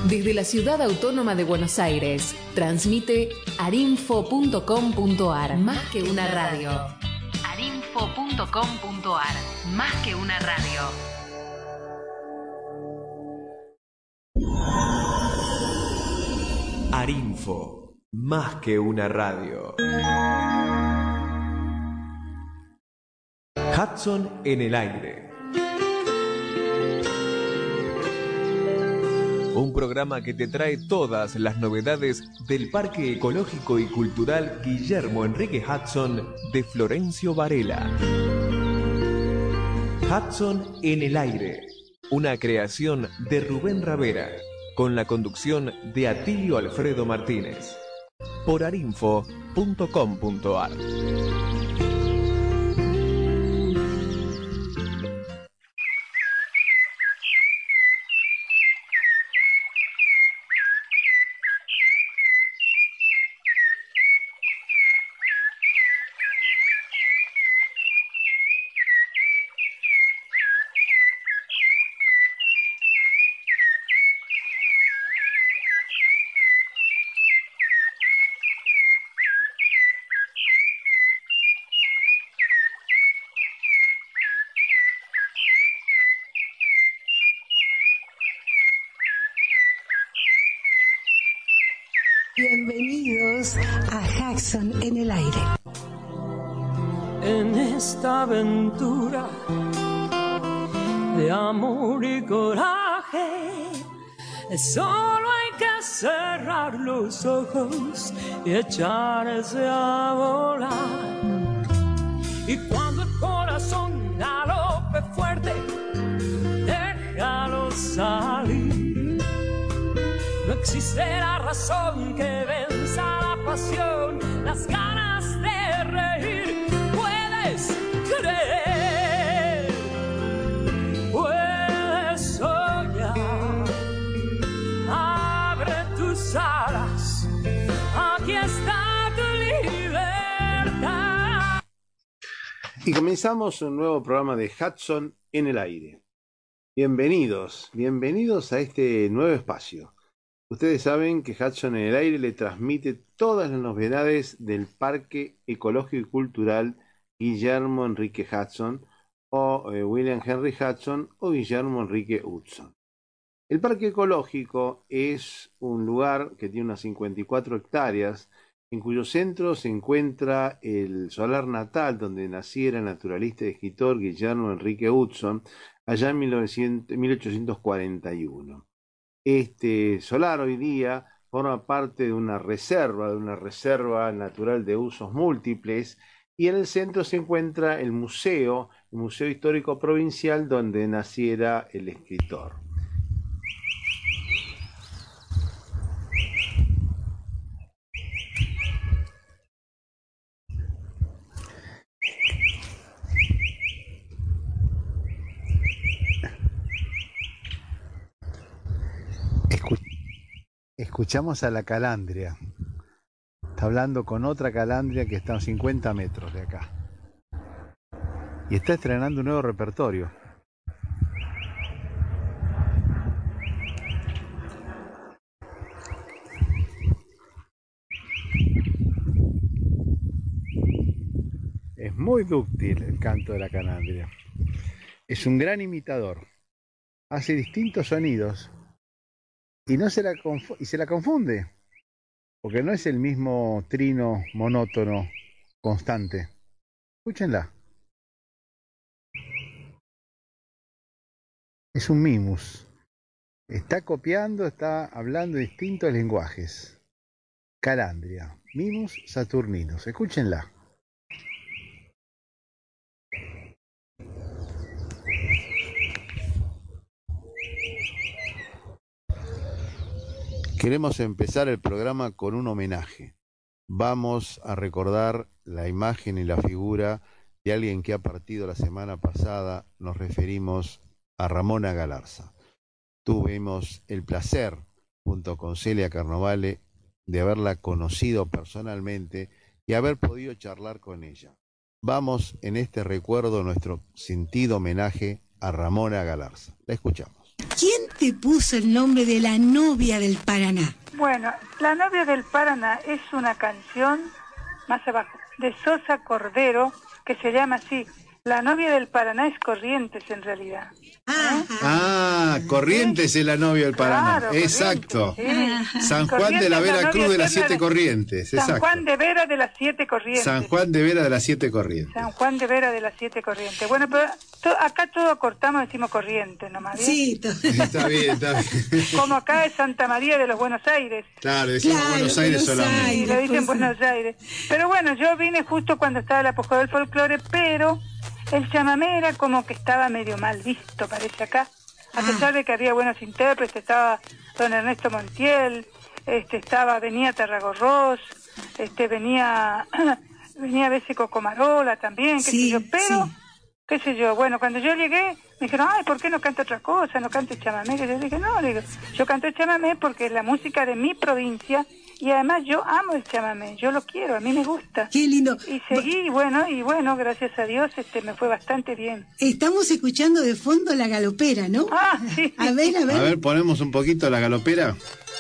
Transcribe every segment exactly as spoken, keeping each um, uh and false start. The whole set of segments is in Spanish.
Desde la Ciudad Autónoma de Buenos Aires, transmite arinfo punto com punto ar, más que una radio. arinfo punto com punto ar, más que una radio. Arinfo, más que una radio. Hudson en el aire. Un programa que te trae todas las novedades del Parque Ecológico y Cultural Guillermo Enrique Hudson de Florencio Varela. Hudson en el aire, una creación de Rubén Ravera, con la conducción de Atilio Alfredo Martínez, por arinfo punto com punto ar. Bienvenidos a Hudson en el aire. En esta aventura de amor y coraje, solo hay que cerrar los ojos y echarse a volar. Y cuando el corazón galope fuerte, déjalo salir. No existe la razón que venza la pasión, las ganas de reír. Puedes creer, puedes soñar. Abre tus alas, aquí está tu libertad. Y comenzamos un nuevo programa de Hudson en el aire. Bienvenidos, bienvenidos a este nuevo espacio. Ustedes saben que Hudson en el aire le transmite todas las novedades del Parque Ecológico y Cultural Guillermo Enrique Hudson o eh, William Henry Hudson o Guillermo Enrique Hudson. El Parque Ecológico es un lugar que tiene unas cincuenta y cuatro hectáreas, en cuyo centro se encuentra el solar natal donde naciera el naturalista y escritor Guillermo Enrique Hudson allá en mil ochocientos cuarenta y uno. Este solar hoy día forma parte de una reserva, de una reserva natural de usos múltiples, y en el centro se encuentra el museo, el Museo Histórico Provincial, donde naciera el escritor. Escuchamos a la calandria. Está hablando con otra calandria que está a cincuenta metros de acá. Y está estrenando un nuevo repertorio. Es muy dúctil el canto de la calandria. Es un gran imitador. Hace distintos sonidos. Y, no se la conf- y se la confunde, porque no es el mismo trino monótono constante. Escúchenla. Es un mimus. Está copiando, está hablando distintos lenguajes. Calandria, mimus saturninus. Escúchenla. Queremos empezar el programa con un homenaje. Vamos a recordar la imagen y la figura de alguien que ha partido la semana pasada. Nos referimos a Ramona Galarza. Tuvimos el placer, junto con Celia Carnovale, de haberla conocido personalmente y haber podido charlar con ella. Vamos en este recuerdo, nuestro sentido homenaje a Ramona Galarza. La escuchamos. ¿Quién te puso el nombre de La novia del Paraná? Bueno, La novia del Paraná es una canción, más abajo, de Sosa Cordero, que se llama así. La novia del Paraná es Corrientes, en realidad. Ah, Ah, Corrientes es la novia del Paraná. Claro, Exacto. Corrientes, sí. San Juan Corrientes de la es Vera novia Cruz de las eterna Siete Corrientes. San Exacto. Juan de Vera de las Siete Corrientes. San Juan de Vera de las Siete Corrientes. San Juan de Vera de las Siete Corrientes. Bueno, pero to- acá todo cortamos, decimos Corrientes nomás, ¿bien? sí, to- Está bien, está bien. Como acá es Santa María de los Buenos Aires. Claro, decimos Claro, Buenos Aires Buenos solamente. Sí, Aires. le dicen pues, Buenos Aires. Pero bueno, yo vine justo cuando estaba el apogeo del folclore, pero el chamamé era como que estaba medio mal visto, parece acá. A pesar de que había buenos intérpretes, estaba don Ernesto Montiel, este estaba, venía Tarragorros, este venía, venía a veces Cocomarola también, qué Sí, sé yo, pero, sí. qué sé yo, bueno, cuando yo llegué, me dijeron, ay, ¿por qué no canta otra cosa? No cante chamamé. Que yo dije, no, le digo, yo canto chamamé porque es la música de mi provincia y además yo amo el chamamé, yo lo quiero, a mí me gusta. qué lindo. Y seguí, y bueno, y bueno, gracias a Dios, este, me fue bastante bien. Estamos escuchando de fondo La Galopera, ¿no? Ah, sí. A ver, a ver. A ver, ponemos un poquito la galopera.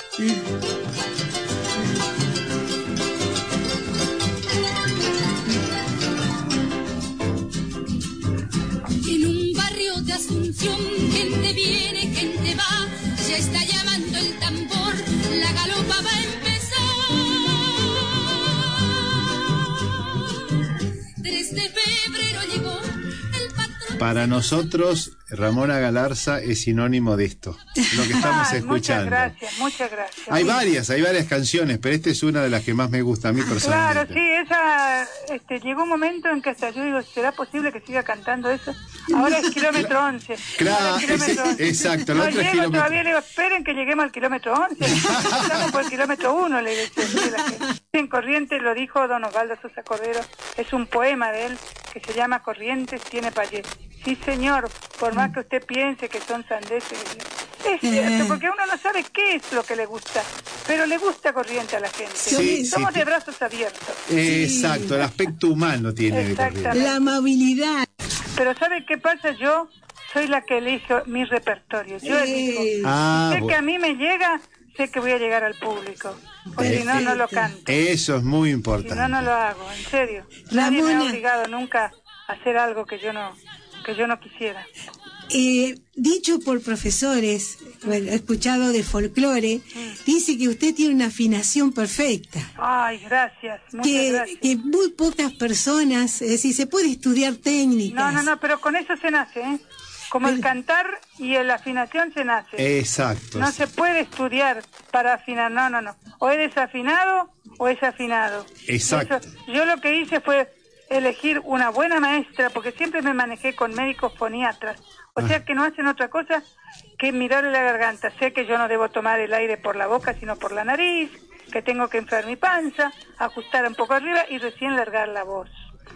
En un barrio de Asunción, gente viene, gente va, ya está llamando el tambor, la galopa va a empezar. tres de febrero llegó el patrón. Para nosotros, Ramona Galarza es sinónimo de esto, lo que estamos Ay, escuchando. Muchas gracias, muchas gracias. Hay varias, hay varias canciones, pero esta es una de las que más me gusta a mí personalmente. Claro, sí, esa, este, llegó un momento en que hasta yo digo, ¿será posible que siga cantando eso? Ahora es kilómetro once. Claro, Ahora es kilómetro ese- once. exacto, la No otra es llego kilómetro- todavía, le digo, esperen que lleguemos al kilómetro once. Estamos por el kilómetro uno, le decía. sí, la gente. En Corrientes, lo dijo don Osvaldo Sosa Cordero, es un poema de él que se llama Corrientes tiene payés. Sí, señor, por más que usted piense que son sandeces. Es cierto, porque uno no sabe qué es lo que le gusta, pero le gusta Corriente a la gente. Sí, Somos sí. de brazos abiertos. Exacto, el aspecto humano tiene de Exactamente. Corrientes. La amabilidad. Pero ¿sabe qué pasa? Yo soy la que elijo mi repertorio. Yo elijo. Eh, Ah, Sé que bueno. a mí me llega, sé que voy a llegar al público. O si no, no lo canto. Eso es muy Si importante. no, no lo hago, en serio. Nadie me ha Ramona. obligado nunca a hacer algo que yo no, que yo no quisiera. eh, dicho por profesores, bueno, escuchado de folclore, dice que usted tiene una afinación perfecta. Ay, gracias, muchas Que, gracias. que muy pocas personas, es decir, se puede estudiar técnicas. No, no, no, pero con eso se nace, ¿eh? Como el cantar y la afinación se nace. Exacto. No se puede estudiar para afinar, no, no, no. O eres afinado o es afinado. Exacto. Eso- yo lo que hice fue elegir una buena maestra, porque siempre me manejé con médicos foniatras. O sea que no hacen otra cosa que mirarle la garganta. Sé que yo no debo tomar el aire por la boca, sino por la nariz, que tengo que inflar mi panza, ajustar un poco arriba y recién largar la voz.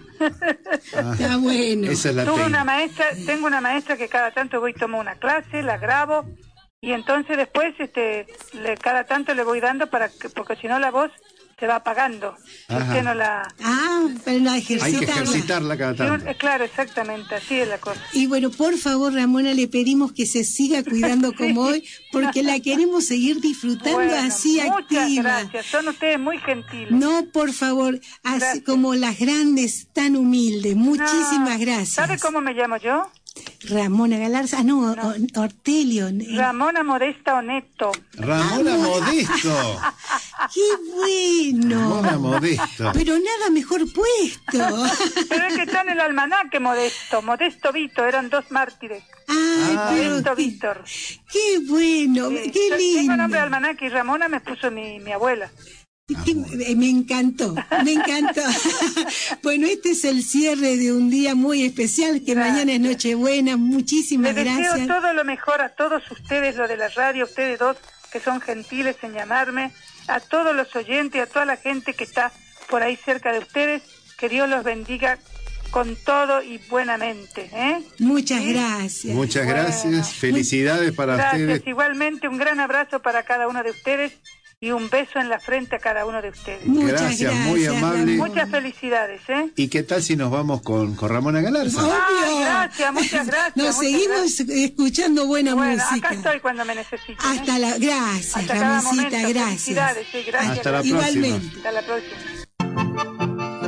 Está bueno. Esa es la Tuve una técnica. maestra, tengo una maestra que cada tanto voy y tomo una clase, la grabo y entonces después este le, cada tanto le voy dando para que, porque si no la voz se va apagando. Si Ajá. usted no la Ah, pero la Hay que ejercitarla. ejercitarla cada si un- tanto. eh, claro, exactamente, así es la cosa. Y bueno, por favor, Ramona, le pedimos que se siga cuidando como hoy, porque la queremos seguir disfrutando Bueno, así muchas activa. gracias, son ustedes muy gentiles. No, por favor, así Gracias. como las grandes, tan humildes. Muchísimas No, gracias. ¿Sabe cómo me llamo yo? Ramona Galarza, ah, no, No. O- Ortelio. eh, Ramona Modesta Oneto. Ramona Modesto. ¡Qué bueno! Ramona Modesto. Pero nada mejor puesto. Pero es que está en el almanaque Modesto, Modesto Vito, eran dos mártires. Ay, pero Modesto qué, Víctor. qué bueno, Sí, qué yo lindo. Tengo nombre de almanaque y Ramona me puso mi, mi abuela. Qué- eh, me encantó, me encantó. Bueno, este es el cierre de un día muy especial, que Gracias. mañana es Nochebuena. Muchísimas Les deseo gracias. todo lo mejor a todos ustedes, lo de la radio, ustedes dos que son gentiles en llamarme, a todos los oyentes, a toda la gente que está por ahí cerca de ustedes, que Dios los bendiga con todo y buenamente. ¿eh? Muchas ¿Sí? gracias. Muchas Bueno. gracias. Felicidades para Gracias, ustedes. igualmente un gran abrazo para cada uno de ustedes y un beso en la frente a cada uno de ustedes. Muchas Gracias, gracias, muy amable. Ramón. Muchas felicidades, ¿eh? ¿Y qué tal si nos vamos con, con Ramona Galarza? Obvio. Ay, gracias, muchas gracias. Nos muchas seguimos gracias. escuchando buena Bueno, música. acá estoy cuando me necesiten. ¿eh? Hasta la, gracias, Hasta cada Ramoncita, momento. gracias. Felicidades, sí, gracias. Hasta la gracias. próxima. Igualmente. Hasta la próxima.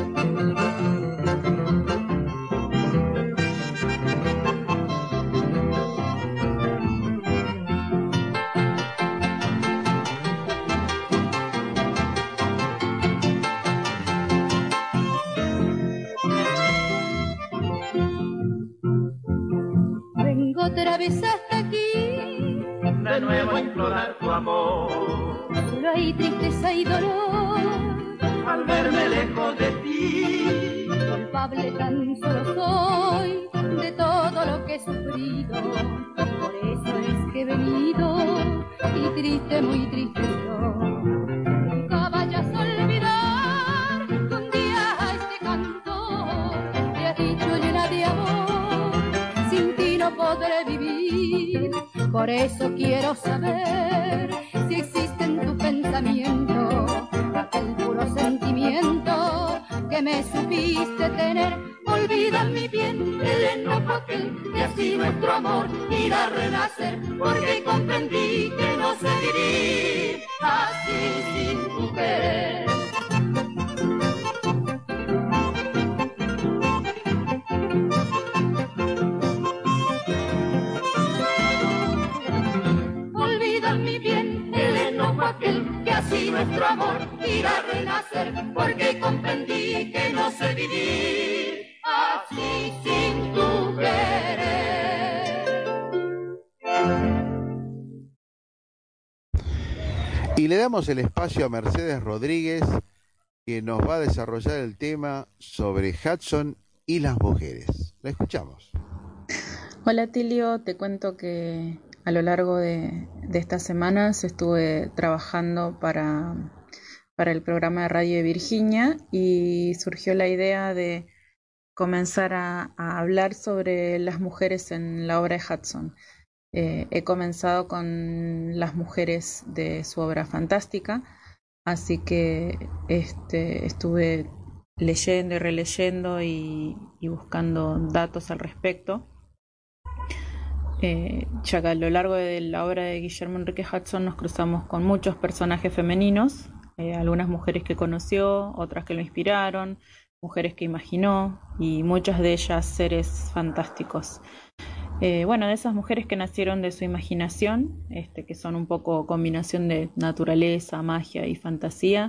Vengo otra vez hasta aquí, De nuevo a implorar tu amor. solo hay tristeza y dolor. Al verme lejos de ti, Culpable tan solo soy de todo lo que he sufrido. Por eso es que he venido y triste, muy triste estoy. Nunca vayas a olvidar que un día a este cantor te ha dicho llena de amor. Sin ti no podré vivir. Por eso quiero saber si existe en tu pensamiento aquel puro sentimiento que me supiste tener. Olvida mi bien el enojo aquel que así nuestro amor irá a renacer, porque comprendí que no sé vivir así sin tu querer. Olvida mi bien el enojo aquel que así nuestro amor irá a renacer, porque comprendí que no sé vivir así sin tu querer. Y le damos el espacio a Mercedes Rodríguez, que nos va a desarrollar el tema sobre Hudson y las mujeres. La escuchamos. Hola Tilio, te cuento que a lo largo de, de estas semanas estuve trabajando para, para el programa de radio de Virginia y surgió la idea de comenzar a, a hablar sobre las mujeres en la obra de Hudson. Eh, he comenzado con las mujeres de su obra fantástica, así que este, estuve leyendo y releyendo y, y buscando datos al respecto. Eh, ya que a lo largo de la obra de Guillermo Enrique Hudson nos cruzamos con muchos personajes femeninos, eh, algunas mujeres que conoció, otras que lo inspiraron, mujeres que imaginó y muchas de ellas seres fantásticos. Eh, bueno, de esas mujeres que nacieron de su imaginación, este, que son un poco combinación de naturaleza, magia y fantasía,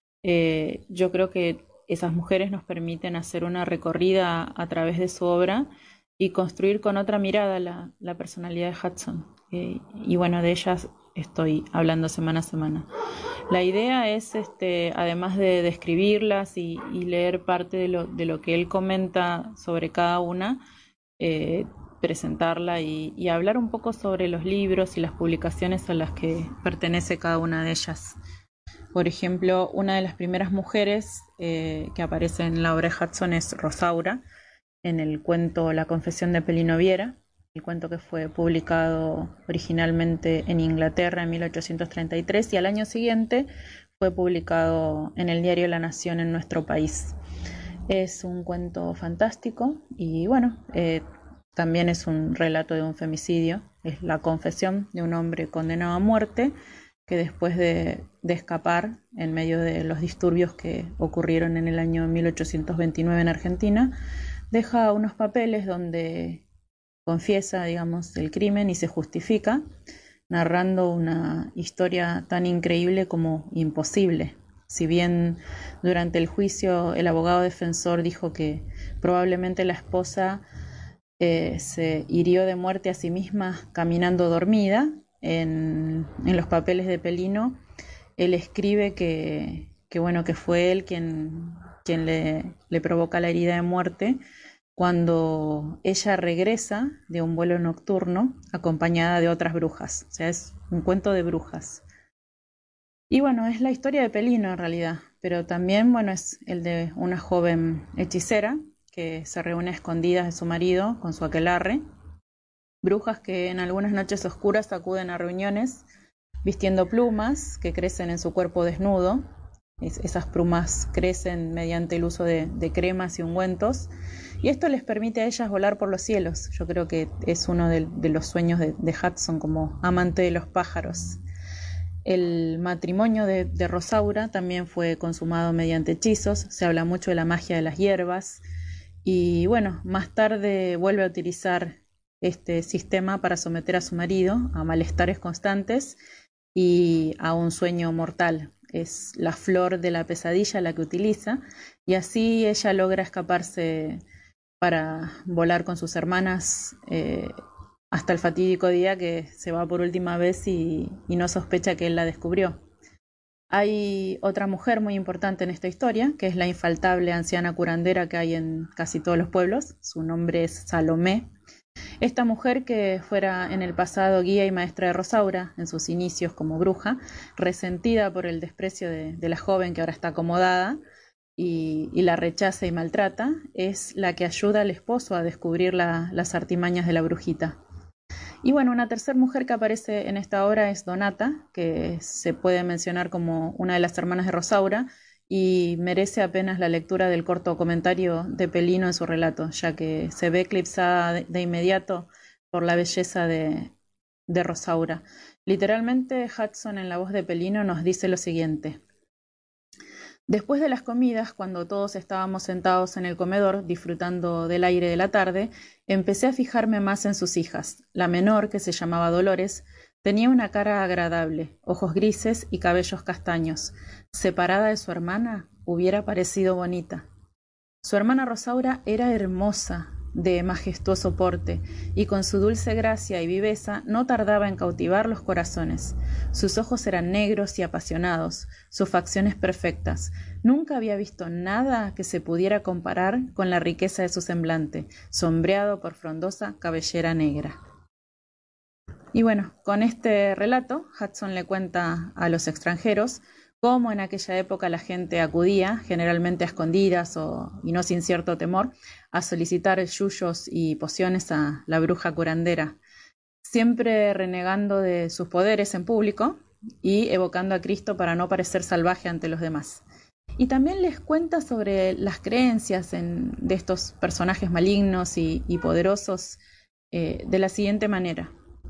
eh, yo creo que esas mujeres nos permiten hacer una recorrida a través de su obra y construir con otra mirada la, la personalidad de Hudson. Eh, y bueno, de ellas estoy hablando semana a semana. La idea es, este, además de describirlas y, y leer parte de lo, de lo que él comenta sobre cada una, eh, presentarla y, y hablar un poco sobre los libros y las publicaciones a las que pertenece cada una de ellas. Por ejemplo, una de las primeras mujeres eh, que aparece en la obra de Hudson es Rosaura, en el cuento La confesión de Pelino Viera, el cuento que fue publicado originalmente en Inglaterra en mil ochocientos treinta y tres y al año siguiente fue publicado en el diario La Nación en nuestro país. Es un cuento fantástico y bueno, eh, también es un relato de un femicidio. Es la confesión de un hombre condenado a muerte que después de, de escapar en medio de los disturbios que ocurrieron en el año mil ochocientos veintinueve en Argentina, deja unos papeles donde confiesa, digamos, el crimen y se justifica, narrando una historia tan increíble como imposible. Si bien durante el juicio el abogado defensor dijo que probablemente la esposa eh, se hirió de muerte a sí misma caminando dormida, en, en los papeles de Pelino él escribe que, que, bueno, que fue él quien, quien le, le provoca la herida de muerte cuando ella regresa de un vuelo nocturno acompañada de otras brujas. O sea, es un cuento de brujas. Y bueno, es la historia de Pelino en realidad, pero también, bueno, es el de una joven hechicera que se reúne a escondidas de su marido con su aquelarre, brujas que en algunas noches oscuras acuden a reuniones vistiendo plumas que crecen en su cuerpo desnudo. Es, esas plumas crecen mediante el uso de, de cremas y ungüentos, y esto les permite a ellas volar por los cielos. Yo creo que es uno de, de los sueños de, de Hudson como amante de los pájaros. El matrimonio de, de Rosaura también fue consumado mediante hechizos. Se habla mucho de la magia de las hierbas, y bueno, más tarde vuelve a utilizar este sistema para someter a su marido a malestares constantes y a un sueño mortal. Es la flor de la pesadilla la que utiliza, y así ella logra escaparse para volar con sus hermanas eh, hasta el fatídico día que se va por última vez y, y no sospecha que él la descubrió. Hay otra mujer muy importante en esta historia, que es la infaltable anciana curandera que hay en casi todos los pueblos. Su nombre es Salomé. Esta mujer, que fuera en el pasado guía y maestra de Rosaura en sus inicios como bruja, resentida por el desprecio de, de la joven que ahora está acomodada y, y la rechaza y maltrata, es la que ayuda al esposo a descubrir la, las artimañas de la brujita. Y bueno, una tercera mujer que aparece en esta obra es Donata, que se puede mencionar como una de las hermanas de Rosaura, y merece apenas la lectura del corto comentario de Pelino en su relato, ya que se ve eclipsada de, de inmediato por la belleza de, de Rosaura. Literalmente, Hudson, en la voz de Pelino, nos dice lo siguiente: después de las comidas, cuando todos estábamos sentados en el comedor disfrutando del aire de la tarde, empecé a fijarme más en sus hijas. La menor, que se llamaba Dolores, tenía una cara agradable, ojos grises y cabellos castaños. Separada de su hermana, hubiera parecido bonita. Su hermana Rosaura era hermosa, de majestuoso porte, y con su dulce gracia y viveza no tardaba en cautivar los corazones. Sus ojos eran negros y apasionados, sus facciones perfectas. Nunca había visto nada que se pudiera comparar con la riqueza de su semblante, sombreado por frondosa cabellera negra. Y bueno, con este relato, Hudson le cuenta a los extranjeros cómo en aquella época la gente acudía, generalmente a escondidas o, y no sin cierto temor, a solicitar yuyos y pociones a la bruja curandera, siempre renegando de sus poderes en público y evocando a Cristo para no parecer salvaje ante los demás. Y también les cuenta sobre las creencias en, de estos personajes malignos y, y poderosos eh, de la siguiente manera: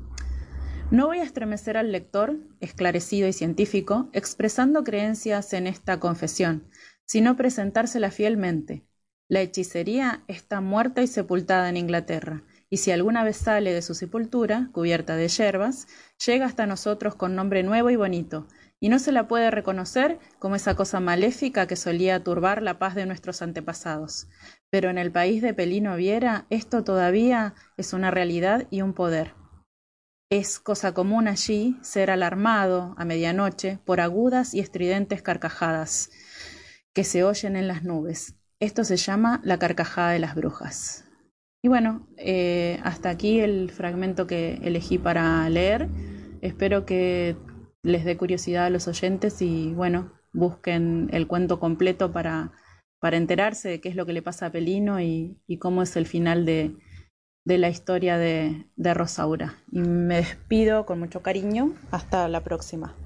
no voy a estremecer al lector, esclarecido y científico, expresando creencias en esta confesión, sino presentársela fielmente. La hechicería está muerta y sepultada en Inglaterra, y si alguna vez sale de su sepultura, cubierta de yerbas, llega hasta nosotros con nombre nuevo y bonito, y no se la puede reconocer como esa cosa maléfica que solía turbar la paz de nuestros antepasados. Pero en el país de Pelino Viera, esto todavía es una realidad y un poder. Es cosa común allí ser alarmado a medianoche por agudas y estridentes carcajadas que se oyen en las nubes. Esto se llama la carcajada de las brujas. Y bueno, eh, hasta aquí el fragmento que elegí para leer. Espero que les dé curiosidad a los oyentes y bueno, busquen el cuento completo para, para enterarse de qué es lo que le pasa a Pelino y, y cómo es el final de de la historia de, de Rosaura. Y me despido con mucho cariño. Hasta la próxima.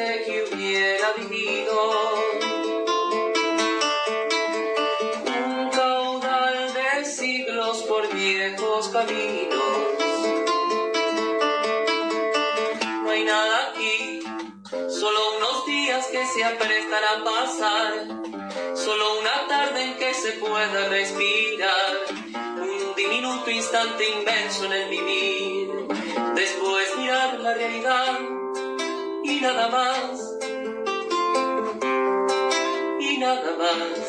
Un viejos caminos. No hay nada aquí, solo unos días que se aprestan a pasar, solo una tarde en que se pueda respirar, un diminuto instante inmenso en el vivir, después mirar la realidad y nada más, y nada más.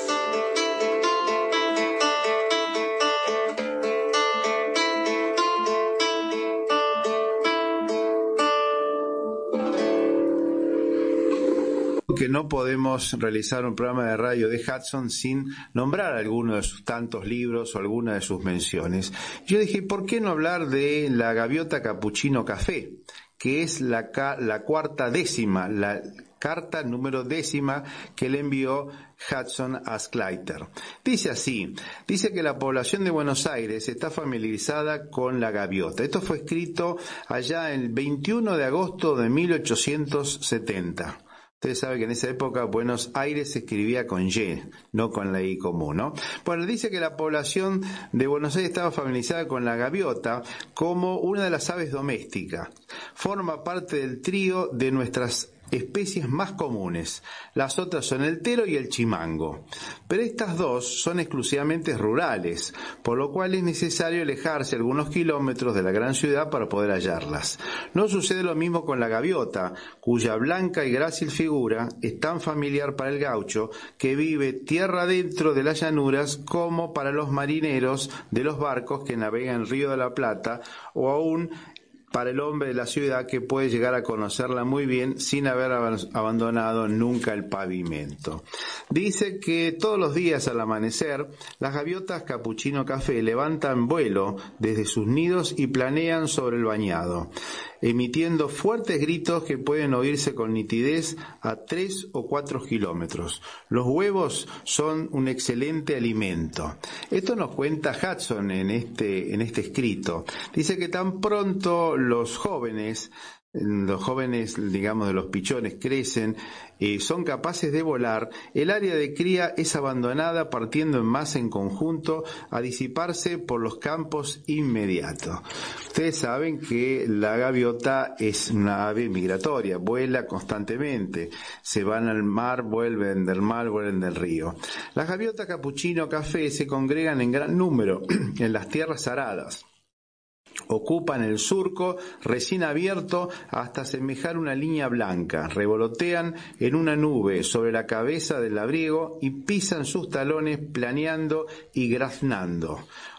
Que no podemos realizar un programa de radio de Hudson sin nombrar alguno de sus tantos libros o alguna de sus menciones. Yo dije, ¿por qué no hablar de La Gaviota Capuchino Café? Que es la, la cuarta décima, la carta número décima que le envió Hudson a Sclater. Dice así, dice que la población de Buenos Aires está familiarizada con la gaviota. Esto fue escrito allá el veintiuno de agosto de mil ochocientos setenta. Ustedes saben que en esa época Buenos Aires se escribía con Y, no con la I común, ¿no? Bueno, dice que la población de Buenos Aires estaba familiarizada con la gaviota como una de las aves domésticas. Forma parte del trío de nuestras especies más comunes. Las otras son el tero y el chimango. Pero estas dos son exclusivamente rurales, por lo cual es necesario alejarse algunos kilómetros de la gran ciudad para poder hallarlas. No sucede lo mismo con la gaviota, cuya blanca y grácil figura es tan familiar para el gaucho que vive tierra adentro de las llanuras como para los marineros de los barcos que navegan el Río de la Plata o aún para el hombre de la ciudad que puede llegar a conocerla muy bien sin haber abandonado nunca el pavimento. Dice que todos los días al amanecer, las gaviotas capuchino café levantan vuelo desde sus nidos y planean sobre el bañado, emitiendo fuertes gritos que pueden oírse con nitidez a tres o cuatro kilómetros. Los huevos son un excelente alimento. Esto nos cuenta Hudson en este, en este escrito. Dice que tan pronto los jóvenes, los jóvenes, digamos, de los pichones crecen, eh, son capaces de volar, el área de cría es abandonada partiendo en masa en conjunto a disiparse por los campos inmediatos. Ustedes saben que la gaviota es una ave migratoria, vuela constantemente, se van al mar, vuelven del mar, vuelven del río. Las gaviotas capuchino café se congregan en gran número en las tierras aradas. Ocupan el surco recién abierto hasta semejar una línea blanca, revolotean en una nube sobre la cabeza del labriego y pisan sus talones planeando y graznando,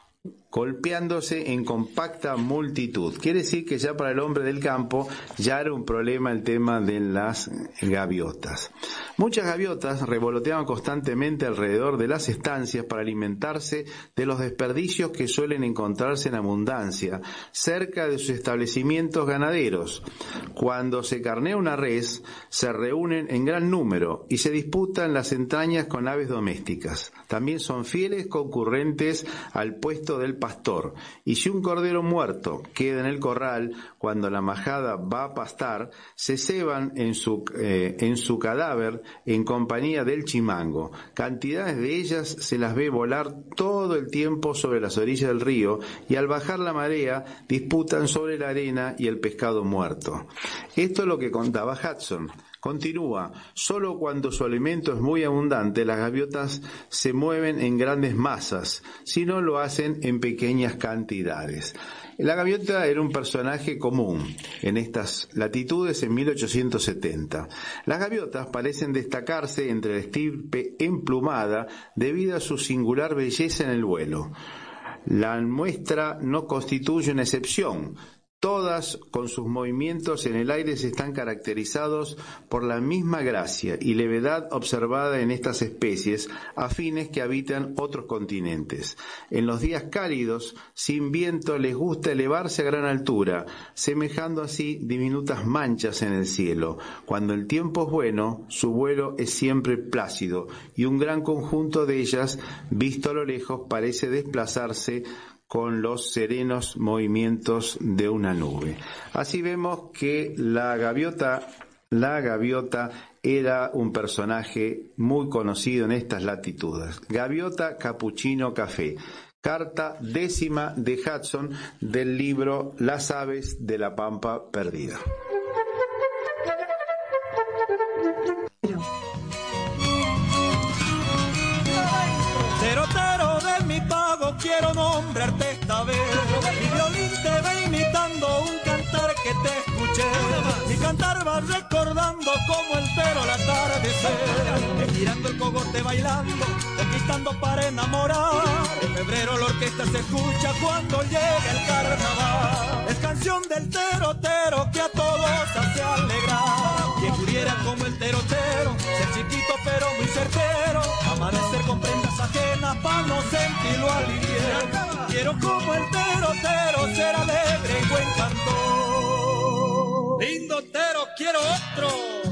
golpeándose en compacta multitud. Quiere decir que ya para el hombre del campo ya era un problema el tema de las gaviotas. Muchas gaviotas revoloteaban constantemente alrededor de las estancias para alimentarse de los desperdicios que suelen encontrarse en abundancia cerca de sus establecimientos ganaderos. Cuando se carnea una res, se reúnen en gran número y se disputan las entrañas con aves domésticas. También son fieles concurrentes al puesto del pastor, y si un cordero muerto queda en el corral cuando la majada va a pastar, se ceban en su, eh, en su cadáver en compañía del chimango. Cantidades de ellas se las ve volar todo el tiempo sobre las orillas del río y al bajar la marea disputan sobre la arena y el pescado muerto. Esto es lo que contaba Hudson. Continúa, solo cuando su alimento es muy abundante, las gaviotas se mueven en grandes masas, si no lo hacen en pequeñas cantidades. La gaviota era un personaje común en estas latitudes en mil ochocientos setenta. Las gaviotas parecen destacarse entre la estirpe emplumada debido a su singular belleza en el vuelo. La muestra no constituye una excepción. Todas, con sus movimientos en el aire, están caracterizados por la misma gracia y levedad observada en estas especies afines que habitan otros continentes. En los días cálidos, sin viento, les gusta elevarse a gran altura, semejando así diminutas manchas en el cielo. Cuando el tiempo es bueno, su vuelo es siempre plácido y un gran conjunto de ellas, visto a lo lejos, parece desplazarse con los serenos movimientos de una nube. Así vemos que la gaviota, la gaviota era un personaje muy conocido en estas latitudes. Gaviota capuchino café. carta décima de Hudson del libro Las aves de la pampa perdida. Tero, tero de mi pago, quiero nombrarte esta vez. Mi violín te va imitando un cantar que te escuché. Mi cantar va recordando como el tero al atardecer. Girando el cogote bailando, conquistando para enamorar. En febrero la orquesta se escucha cuando llega el carnaval. Es canción del tero, tero que a todos hace alegrar. Quien pudiera como el tero, tero, ser chiquito pero muy certero. Amanecer con prendas ajenas pa' no sentirlo al invierno. Quiero como el tero, tero, ser alegre y buen cantor. Lindo tero, quiero otro.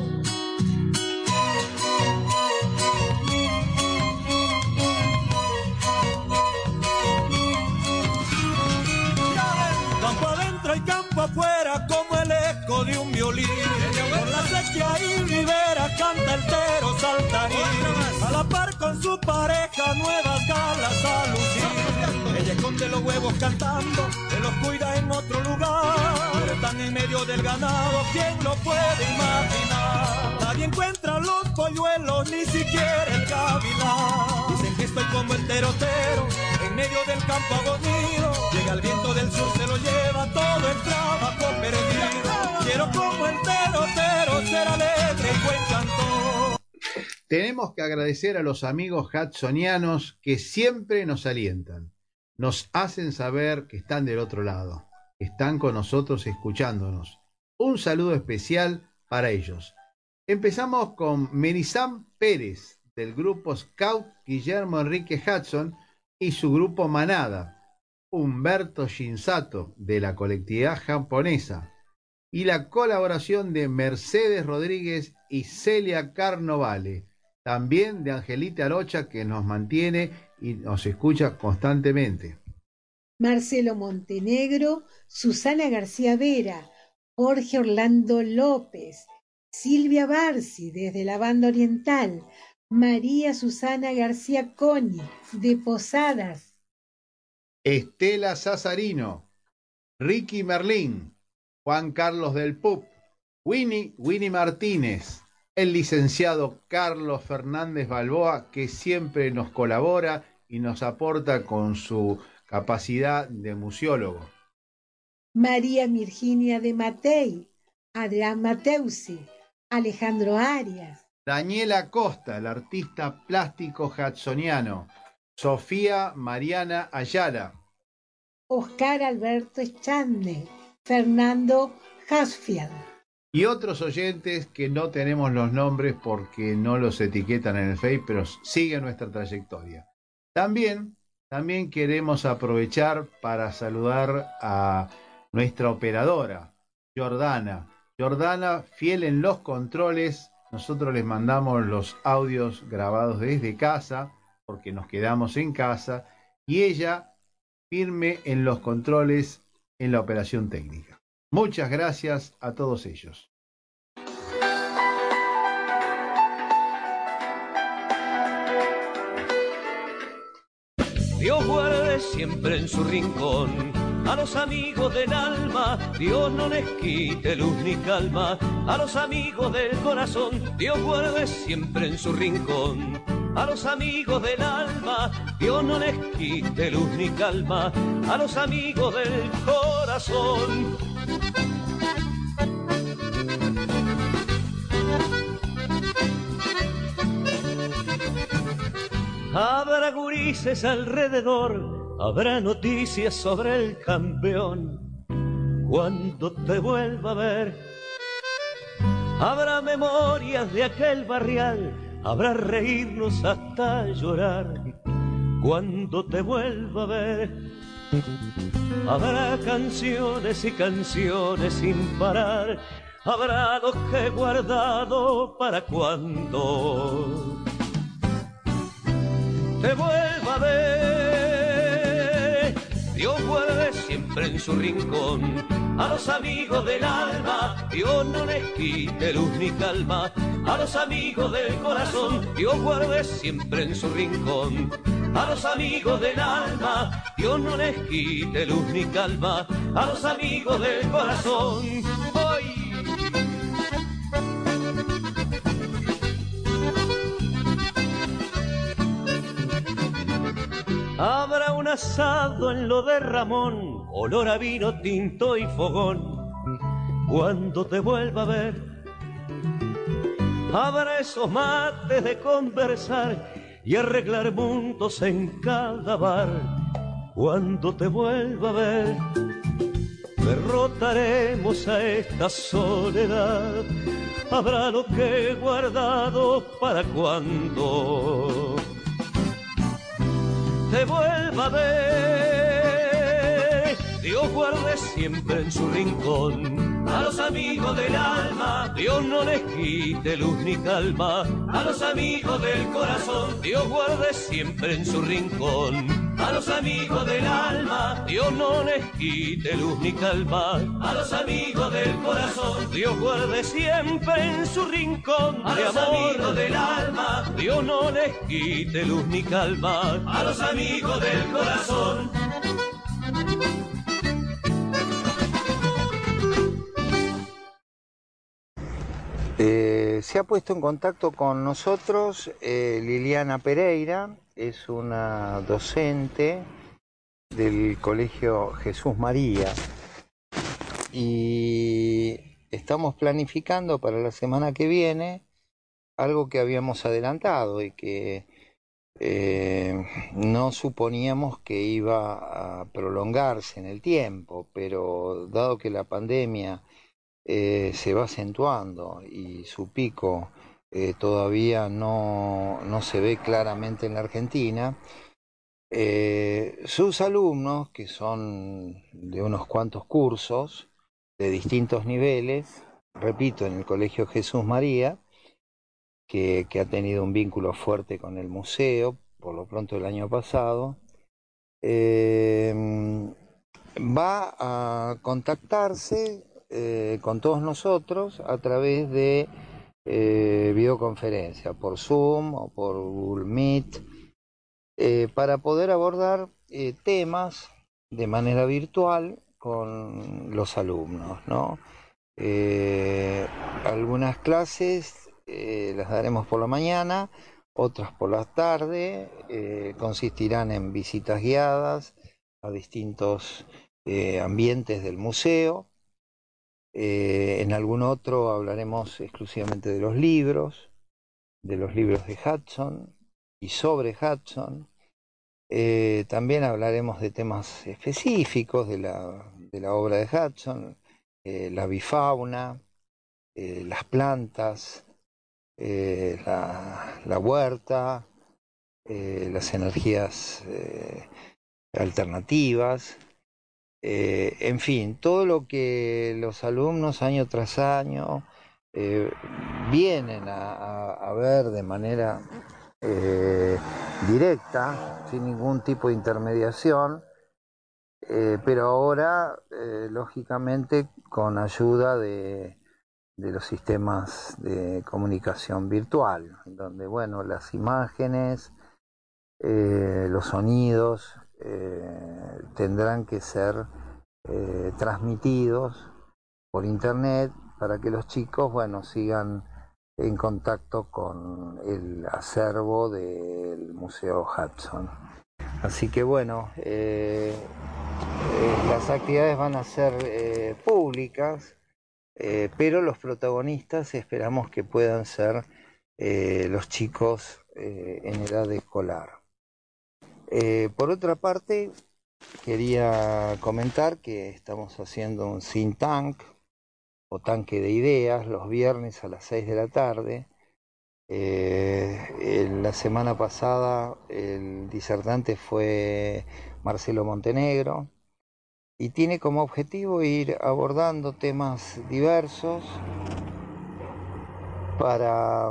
Campo adentro y campo afuera como el eco de un violín. Con la sequía y ribera canta el tero saltarín. A la par con su pareja nuevas galas a lucir. Ella esconde los huevos cantando, se los cuida en otro lugar. Pero están en medio del ganado, ¿quién lo puede imaginar? Nadie encuentra los polluelos, ni siquiera el gavilán. Dicen que estoy como el tero, tero, en medio del campo abonido. Llega el viento del sur, se lo lleva todo el trabajo perdido. Quiero como el tero, tero, ser alegre y buen cantor. Tenemos que agradecer a los amigos hudsonianos que siempre nos alientan, nos hacen saber que están del otro lado, que están con nosotros escuchándonos. Un saludo especial para ellos. Empezamos con Merizán Pérez, del grupo Scout Guillermo Enrique Hudson y su grupo Manada, Humberto Shinsato, de la colectividad japonesa, y la colaboración de Mercedes Rodríguez y Celia Carnovale, también de Angelita Arocha, que nos mantiene y nos escucha constantemente. Marcelo Montenegro, Susana García Vera, Jorge Orlando López, Silvia Barci, desde la Banda Oriental, María Susana García Coni, de Posadas, Estela Sazarino, Ricky Merlín, Juan Carlos del Pup, Winnie, Winnie Martínez, el licenciado Carlos Fernández Balboa, que siempre nos colabora y nos aporta con su capacidad de museólogo. María Virginia de Matei, Adrián Mateusi, Alejandro Arias, Daniela Costa, el artista plástico hudsoniano, Sofía Mariana Ayala, Oscar Alberto Echande, Fernando Hasfield y otros oyentes que no tenemos los nombres porque no los etiquetan en el Facebook, pero siguen nuestra trayectoria. También, también queremos aprovechar para saludar a nuestra operadora, Jordana. Jordana, fiel en los controles. Nosotros les mandamos los audios grabados desde casa, porque nos quedamos en casa, y ella firme en los controles en la operación técnica. Muchas gracias a todos ellos. Dios guarde siempre en su rincón a los amigos del alma, Dios no les quite luz ni calma. A los amigos del corazón, Dios guarde siempre en su rincón. A los amigos del alma, Dios no les quite luz ni calma. A los amigos del corazón. Habrá gurises alrededor, habrá noticias sobre el campeón. Cuando te vuelva a ver, habrá memorias de aquel barrial, habrá reírnos hasta llorar. Cuando te vuelva a ver, habrá canciones y canciones sin parar, habrá lo que he guardado para cuando te vuelva a ver. Dios guarde siempre en su rincón a los amigos del alma, Dios no les quite luz ni calma. A los amigos del corazón, Dios guarde siempre en su rincón. a los amigos del alma, Dios no les quite luz ni calma, a los amigos del corazón. Hoy habrá un asado en lo de Ramón, olor a vino tinto y fogón. Cuando te vuelva a ver, habrá esos mates de conversar y arreglar mundos en cada bar. Cuando te vuelva a ver, derrotaremos a esta soledad. Habrá lo que he guardado para cuando te vuelva a ver. Dios guarde siempre en su rincón a los amigos del alma, Dios no les quite luz ni calma, a los amigos del corazón, Dios guarde siempre en su rincón, a los amigos del alma, Dios no les quite luz ni calma, a los amigos del corazón, Dios guarde siempre en su rincón, a los amigos del alma, Dios no les quite luz ni calma, a los amigos del corazón. Eh, se ha puesto en contacto con nosotros eh, Liliana Pereira, es una docente del Colegio Jesús María y estamos planificando para la semana que viene algo que habíamos adelantado y que eh, no suponíamos que iba a prolongarse en el tiempo, pero dado que la pandemia Eh, se va acentuando y su pico eh, todavía no, no se ve claramente en la Argentina, eh, sus alumnos, que son de unos cuantos cursos de distintos niveles, repito, en el Colegio Jesús María, que, que ha tenido un vínculo fuerte con el museo, por lo pronto el año pasado, eh, va a contactarse Eh, con todos nosotros a través de eh, videoconferencia, por Zoom o por Google Meet, eh, para poder abordar eh, temas de manera virtual con los alumnos, ¿no? Eh, algunas clases eh, las daremos por la mañana, otras por la tarde, eh, consistirán en visitas guiadas a distintos eh, ambientes del museo. Eh, en algún otro hablaremos exclusivamente de los libros, de los libros de Hudson y sobre Hudson. Eh, también hablaremos de temas específicos de la, de la obra de Hudson, eh, la bifauna, eh, las plantas, eh, la, la huerta, eh, las energías eh, alternativas. Eh, en fin, todo lo que los alumnos año tras año eh, vienen a, a, a ver de manera eh, directa, sin ningún tipo de intermediación, eh, pero ahora, eh, lógicamente, con ayuda de, de los sistemas de comunicación virtual, donde, bueno, las imágenes, eh, los sonidos, Eh, tendrán que ser eh, transmitidos por internet para que los chicos, bueno, sigan en contacto con el acervo del Museo Hudson. Así que bueno, eh, eh, las actividades van a ser eh, públicas, eh, pero los protagonistas esperamos que puedan ser eh, los chicos eh, en edad escolar. Eh, por otra parte, quería comentar que estamos haciendo un think tank o tanque de ideas los viernes a las seis de la tarde. Eh, la semana pasada el disertante fue Marcelo Montenegro y tiene como objetivo ir abordando temas diversos para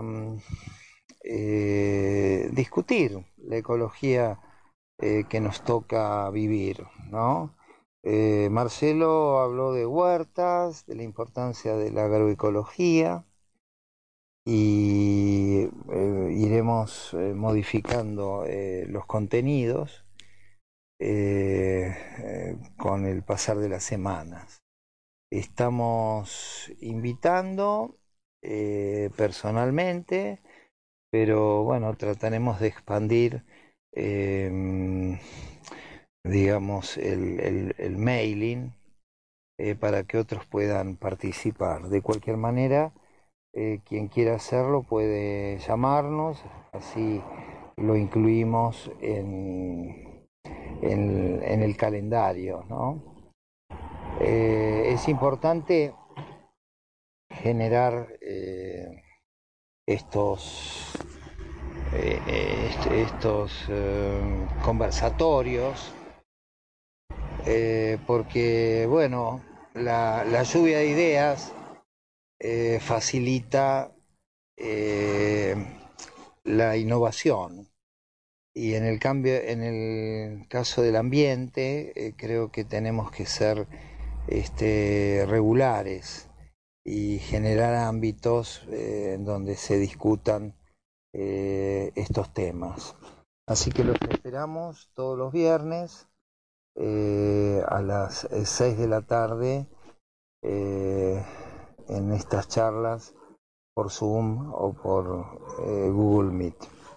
eh, discutir la ecología Eh, que nos toca vivir, ¿no? Eh, Marcelo habló de huertas, de la importancia de la agroecología, y eh, iremos eh, modificando eh, los contenidos eh, eh, con el pasar de las semanas. Estamos invitando eh, personalmente, pero bueno, trataremos de expandir eh, digamos el, el, el mailing eh, para que otros puedan participar. De cualquier manera, eh, quien quiera hacerlo puede llamarnos, así lo incluimos en, en, en el calendario, ¿no? Eh, es importante generar eh, estos, eh, est estos eh, conversatorios, eh, porque bueno, la, la lluvia de ideas eh, facilita eh, la innovación, y en el cambio, en el caso del ambiente, eh, creo que tenemos que ser este, regulares y generar ámbitos eh, en donde se discutan eh, estos temas. Así que los esperamos todos los viernes eh, a las seis de la tarde eh, en estas charlas por Zoom o por eh, Google Meet.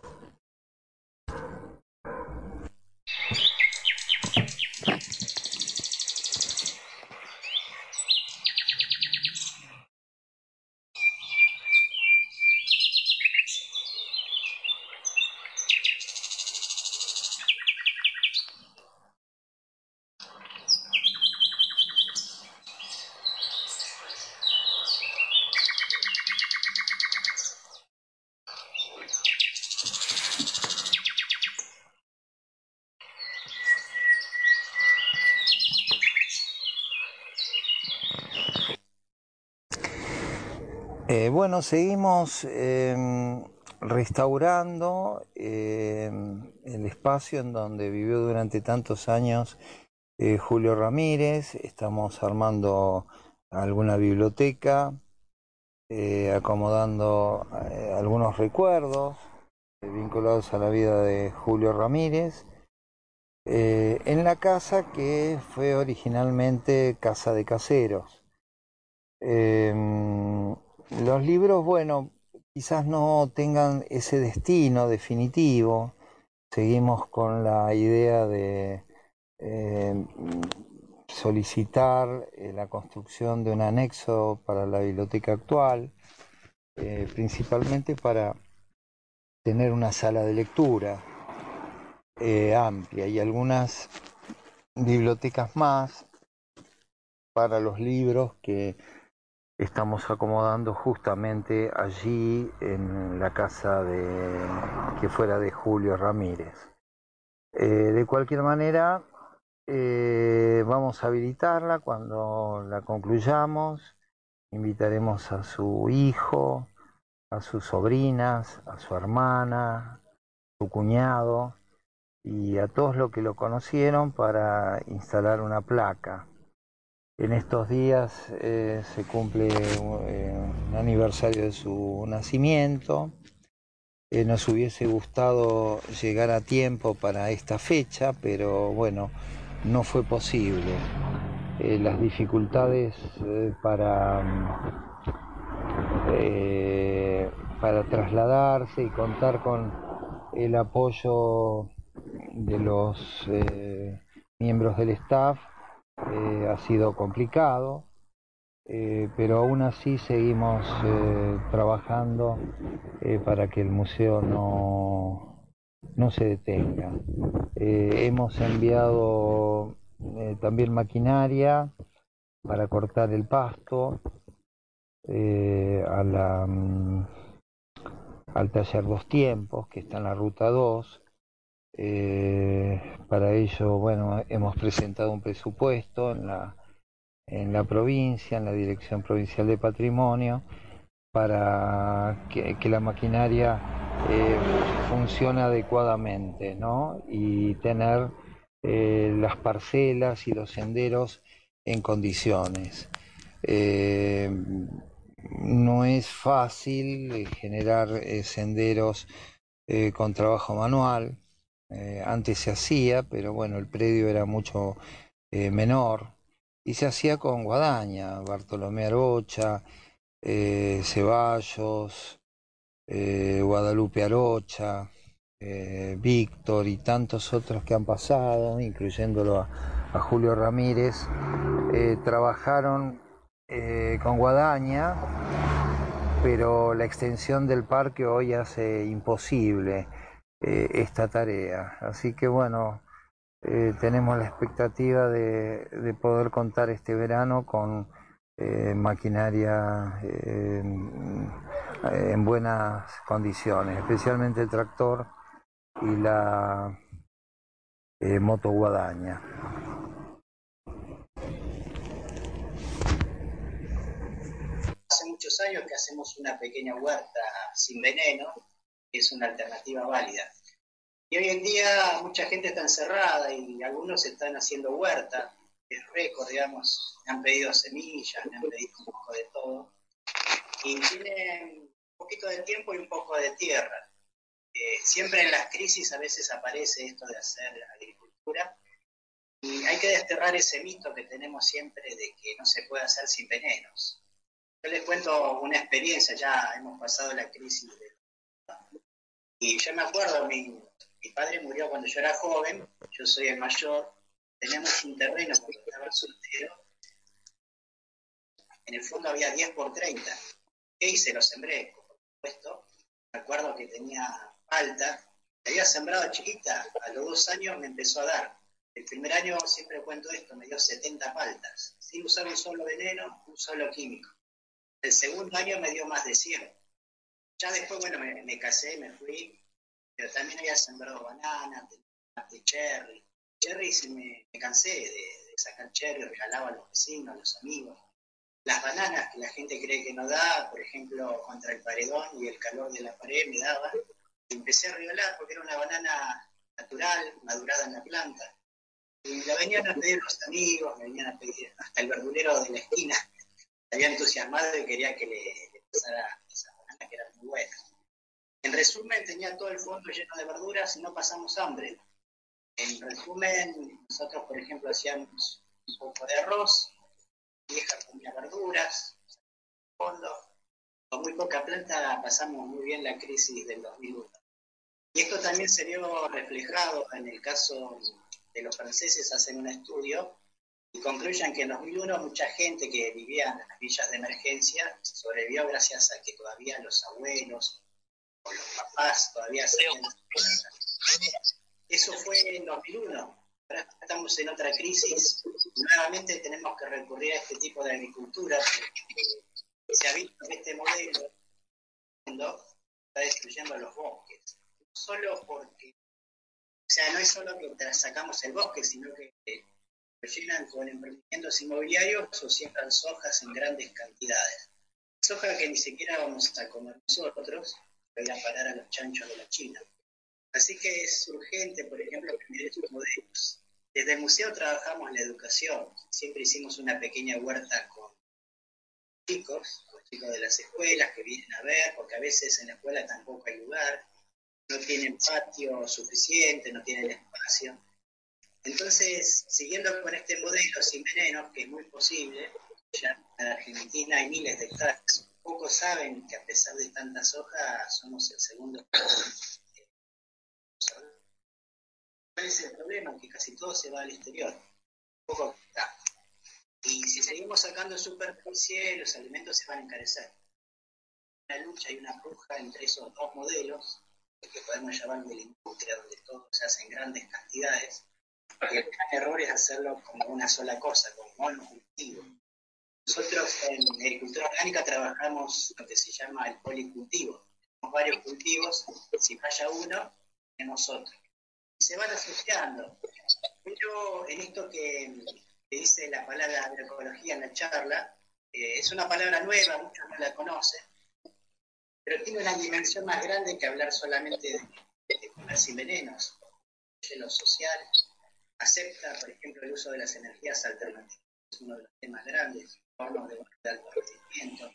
Eh, bueno, seguimos eh, restaurando eh, el espacio en donde vivió durante tantos años eh, Julio Ramírez. Estamos armando alguna biblioteca, eh, acomodando eh, algunos recuerdos eh, vinculados a la vida de Julio Ramírez, eh, en la casa que fue originalmente Casa de Caseros. Eh, Los libros, bueno, quizás no tengan ese destino definitivo. Seguimos con la idea de eh, solicitar eh, la construcción de un anexo para la biblioteca actual, eh, principalmente para tener una sala de lectura eh, amplia y algunas bibliotecas más para los libros que estamos acomodando justamente allí en la casa de, que fuera de Julio Ramírez. Eh, de cualquier manera, eh, vamos a habilitarla cuando la concluyamos. Invitaremos a su hijo, a sus sobrinas, a su hermana, a su cuñado y a todos los que lo conocieron para instalar una placa. En estos días eh, se cumple eh, un aniversario de su nacimiento. Eh, nos hubiese gustado llegar a tiempo para esta fecha, pero bueno, no fue posible. Eh, las dificultades eh, para, eh, para trasladarse y contar con el apoyo de los eh, miembros del staff Eh, ha sido complicado, eh, pero aún así seguimos eh, trabajando eh, para que el museo no, no se detenga. Eh, hemos enviado eh, también maquinaria para cortar el pasto eh, a la, mm, al taller Dos Tiempos, que está en la ruta dos. Eh, para ello, bueno, hemos presentado un presupuesto en la, en la provincia, en la Dirección Provincial de Patrimonio, para que, que la maquinaria eh, funcione adecuadamente, ¿no? Y tener eh, las parcelas y los senderos en condiciones. Eh, no es fácil eh, generar eh, senderos eh, con trabajo manual. Eh, antes se hacía, pero bueno, el predio era mucho eh, menor y se hacía con guadaña, Bartolomé Arocha, eh, Ceballos, eh, Guadalupe Arocha, eh, Víctor y tantos otros que han pasado, incluyéndolo a, a Julio Ramírez, eh, trabajaron eh, con guadaña, pero la extensión del parque hoy hace imposible eh, esta tarea. Así que bueno, eh, tenemos la expectativa de, de poder contar este verano con eh, maquinaria eh, en buenas condiciones, especialmente el tractor y la eh, moto guadaña. Hace muchos años que hacemos una pequeña huerta sin veneno, que es una alternativa válida. Y hoy en día mucha gente está encerrada y algunos están haciendo huerta, es récord, digamos, me han pedido semillas, me han pedido un poco de todo. Y tienen un poquito de tiempo y un poco de tierra. Eh, siempre en las crisis a veces aparece esto de hacer agricultura y hay que desterrar ese mito que tenemos siempre de que no se puede hacer sin venenos. Yo les cuento una experiencia, ya hemos pasado la crisis de... y yo me acuerdo, mi, mi padre murió cuando yo era joven, yo soy el mayor, teníamos un terreno cuando estaba soltero, en el fondo había diez por treinta, ¿qué hice? Lo sembré, por supuesto, me acuerdo que tenía palta, había sembrado chiquita, a los dos años me empezó a dar, el primer año, siempre cuento esto, me dio setenta paltas, sin usar un solo veneno, un solo químico. El segundo año me dio más de cien. Ya después, bueno, me, me casé, me fui, pero también había sembrado banana, de cherry. Cherry, sí me, me cansé de, de sacar cherry, regalaba a los vecinos, a los amigos. Las bananas que la gente cree que no da, por ejemplo, contra el paredón y el calor de la pared me daba. Y empecé a regalar porque era una banana natural, madurada en la planta. Y la venían a pedir los amigos, me venían a pedir hasta el verdulero de la esquina. Había entusiasmado y quería que le, le pasara esa banana que era muy buena. En resumen, tenía todo el fondo lleno de verduras y no pasamos hambre. En resumen, nosotros, por ejemplo, hacíamos un poco de arroz, mi hija comía verduras, fondo. Con muy poca planta pasamos muy bien la crisis del dos mil uno. Y esto también se vio reflejado en el caso de los franceses, hacen un estudio y concluyen que en dos mil uno mucha gente que vivía en las villas de emergencia sobrevivió gracias a que todavía los abuelos o los papás todavía sabían. Eso fue en dos mil uno. Ahora estamos en otra crisis. Nuevamente tenemos que recurrir a este tipo de agricultura porque se ha visto que este modelo está destruyendo los bosques. No solo porque, o sea, no es solo que sacamos el bosque, sino que lo llenan con emprendimientos inmobiliarios o siembran sojas en grandes cantidades. Soja que ni siquiera vamos a comer nosotros, que va a parar a los chanchos de la China. Así que es urgente, por ejemplo, cambiar estos modelos. Desde el museo trabajamos en la educación. Siempre hicimos una pequeña huerta con chicos, con chicos de las escuelas que vienen a ver, porque a veces en la escuela tampoco hay lugar, no tienen patio suficiente, no tienen espacio. Entonces, siguiendo con este modelo sin veneno, que es muy posible, ya en Argentina hay miles de hectáreas. Pocos saben que a pesar de tantas hojas, somos el segundo. ¿Cuál es el problema? Que casi todo se va al exterior. Poco está. Y si seguimos sacando en superficie, los alimentos se van a encarecer. Una lucha y una puja entre esos dos modelos, que podemos llamar de la industria, donde todo se hace en grandes cantidades. Y el gran error es hacerlo como una sola cosa, como monocultivo. Nosotros en agricultura orgánica trabajamos lo que se llama el policultivo. Tenemos varios cultivos, si falla uno, tenemos otro. Se van asociando. Yo en esto que, que dice la palabra agroecología en la charla, eh, es una palabra nueva, muchos no la conocen, pero tiene una dimensión más grande que hablar solamente de, de comer sin venenos, de lo social. Acepta, por ejemplo, el uso de las energías alternativas, es uno de los temas grandes, hornos de alto rendimiento,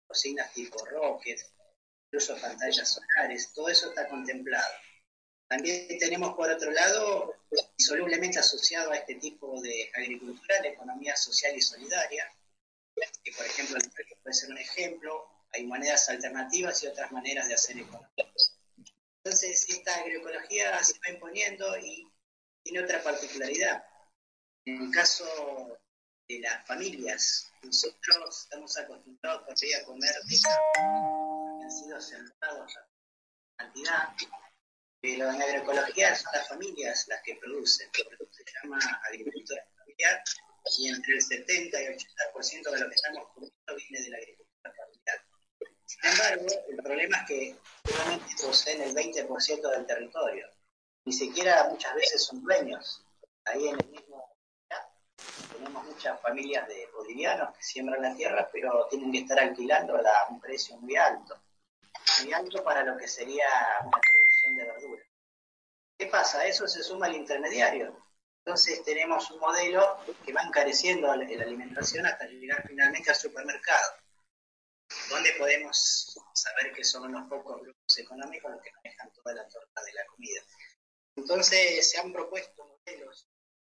cocinas tipo Rocket, incluso pantallas solares, todo eso está contemplado. También tenemos, por otro lado, insolublemente asociado a este tipo de agricultura, la economía social y solidaria, que por ejemplo puede ser un ejemplo, hay monedas alternativas y otras maneras de hacer economía. Entonces, esta agroecología se va imponiendo y tiene otra particularidad. En el caso de las familias, nosotros estamos acostumbrados por ahí a comer de campo, que han sido sembrados a cantidad, pero en agroecología son las familias las que producen, por eso se llama agricultura familiar, y entre el setenta y el ochenta por ciento de lo que estamos comiendo viene de la agricultura familiar. Sin embargo, el problema es que solamente poseen el veinte por ciento del territorio, ni siquiera muchas veces son dueños. Ahí en el mismo tenemos muchas familias de bolivianos que siembran la tierra, pero tienen que estar alquilándola a un precio muy alto, muy alto para lo que sería una producción de verdura. ¿Qué pasa? Eso se suma al intermediario. Entonces tenemos un modelo que va encareciendo la alimentación hasta llegar finalmente al supermercado, donde podemos saber que son unos pocos grupos económicos los que manejan toda la torta de la comida. Entonces se han propuesto modelos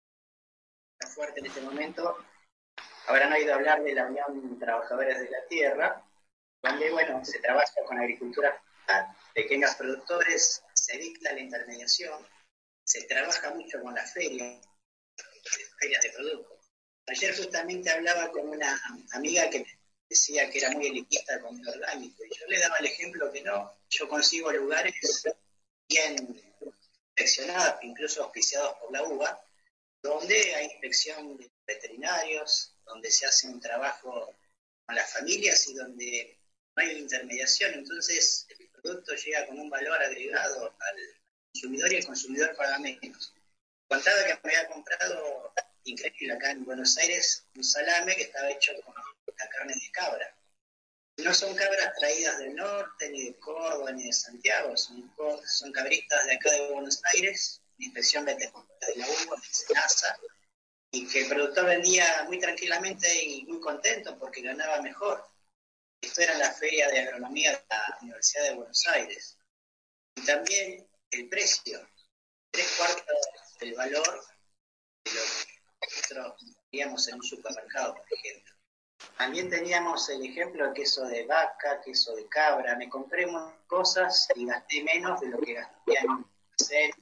fuerte en este momento. Habrán oído hablar de la Unión de Trabajadores de la Tierra, donde, bueno, se trabaja con agricultura, pequeños productores, se dicta la intermediación, se trabaja mucho con las ferias, ferias de productos. Ayer justamente hablaba con una amiga que me decía que era muy elitista con el orgánico, y yo le daba el ejemplo que no, yo consigo lugares bien inspeccionados, incluso auspiciados por la U B A, donde hay inspección de veterinarios, donde se hace un trabajo con las familias y donde no hay intermediación. Entonces el producto llega con un valor agregado al consumidor y el consumidor paga menos. Contaba que me había comprado, increíble, acá en Buenos Aires, un salame que estaba hecho con la carne de cabra. No son cabras traídas del norte, ni de Córdoba, ni de Santiago, son, son cabritas de acá de Buenos Aires, inspección veterinaria de la U B A, de SENASA, y que el productor vendía muy tranquilamente y muy contento porque ganaba mejor. Esto era la feria de agronomía de la Universidad de Buenos Aires. Y también el precio, tres cuartos del valor de lo que nosotros veíamos en un supermercado, por ejemplo. También teníamos el ejemplo de queso de vaca, queso de cabra. Me compré unas cosas y gasté menos de lo que gastaría en un almacén.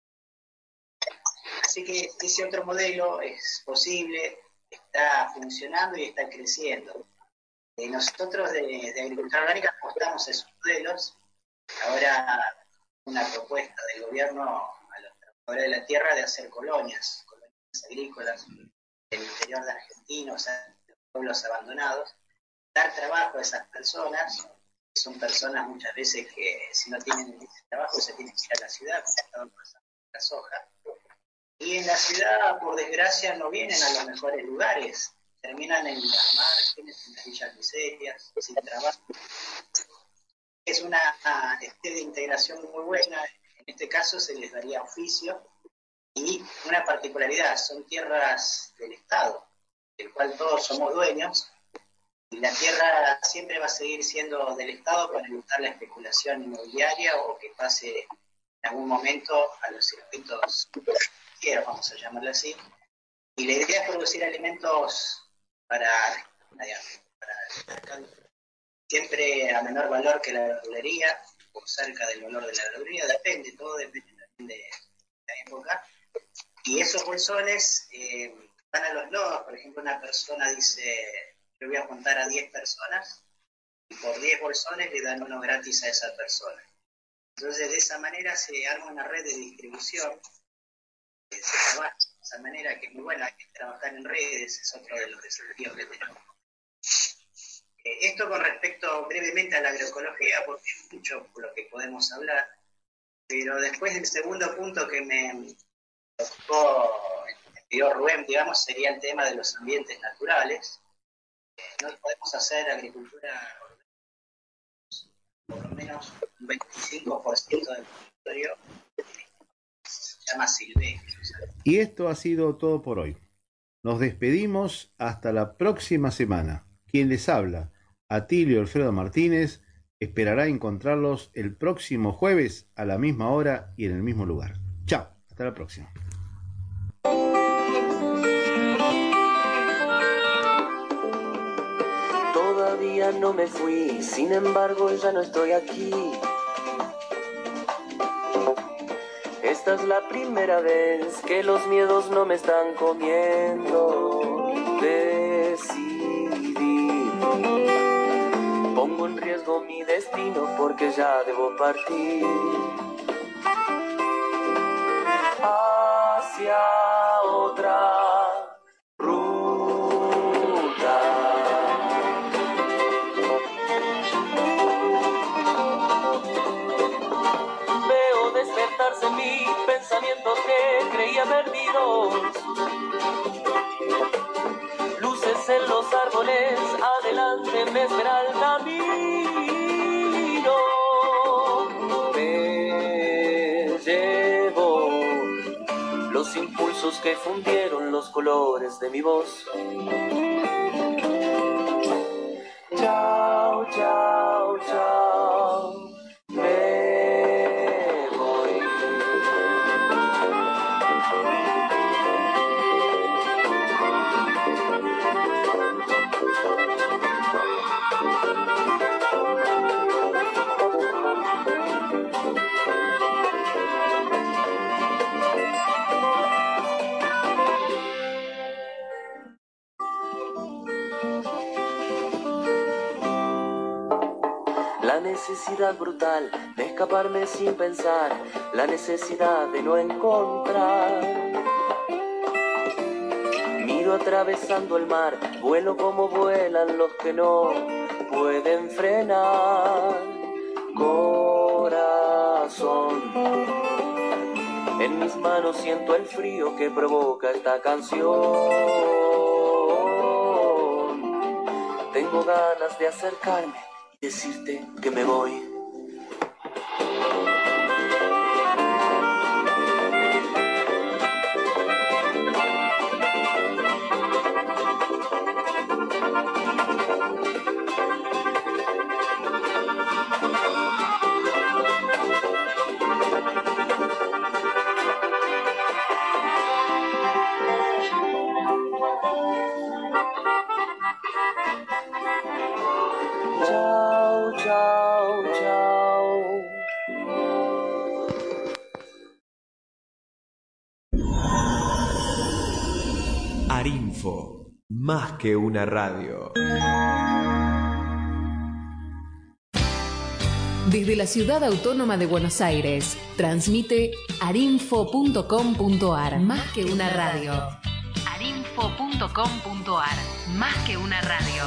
Así que ese otro modelo es posible, está funcionando y está creciendo. Eh, nosotros de, de Agricultura Orgánica apostamos a esos modelos. Ahora una propuesta del gobierno a los trabajadores de la tierra de hacer colonias, colonias agrícolas en el interior de Argentina, o sea, en los pueblos abandonados, dar trabajo a esas personas, que son personas muchas veces que si no tienen ese trabajo se tienen que ir a la ciudad, como estaban pasando en la soja. Y en la ciudad, por desgracia, no vienen a los mejores lugares. Terminan en las márgenes, en las villas miserias, sin trabajo. Es una especie de integración muy buena. En este caso se les daría oficio. Y una particularidad, son tierras del Estado, del cual todos somos dueños. Y la tierra siempre va a seguir siendo del Estado para evitar la especulación inmobiliaria o que pase en algún momento a los circuitos, vamos a llamarlo así, y la idea es producir alimentos para, para siempre a menor valor que la verdulería, o cerca del valor de la verdulería, depende, todo depende también de la época, y esos bolsones eh, van a los nodos. Por ejemplo, una persona dice, yo voy a juntar a diez personas, y por diez bolsones le dan uno gratis a esa persona. Entonces de esa manera se arma una red de distribución. Se trabaja de esa manera que es muy buena, hay que trabajar en redes, es otro de los desafíos que tenemos. Eh, esto con respecto brevemente a la agroecología, porque es mucho por lo que podemos hablar, pero después del segundo punto que me tocó, me pidió Rubén, digamos, sería el tema de los ambientes naturales. Eh, no podemos hacer agricultura por lo menos un veinticinco por ciento del territorio. Llama silvestre. Y esto ha sido todo por hoy. Nos despedimos hasta la próxima semana. Quien les habla, Atilio Alfredo Martínez esperará encontrarlos el próximo jueves a la misma hora y en el mismo lugar. Chao, hasta la próxima. Todavía no me fui, sin embargo ya no estoy aquí. Esta es la primera vez que los miedos no me están comiendo. Decidí, pongo en riesgo mi destino porque ya debo partir hacia otra ruta. Veo despertarse mis pensamientos que creía perdidos. Luces en los árboles, adelante me espera el camino. Me llevo los impulsos que fundieron los colores de mi voz. Chao, chao, chao. Me voy. La necesidad brutal de escaparme sin pensar, la necesidad de no encontrar. Miro atravesando el mar, vuelo como vuelan los que no pueden frenar. Corazón, en mis manos siento el frío que provoca esta canción. Tengo ganas de acercarme y decirte que me voy. Chao, chao, chao. Arinfo, más que una radio. Desde la Ciudad Autónoma de Buenos Aires, transmite arinfo punto com punto ar, más que una radio. arinfo punto com punto ar, más que una radio.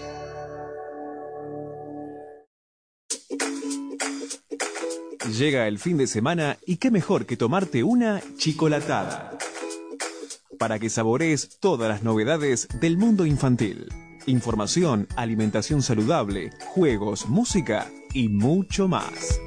Llega el fin de semana y qué mejor que tomarte una chicolatada, para que saborees todas las novedades del mundo infantil. Información, alimentación saludable, juegos, música y mucho más.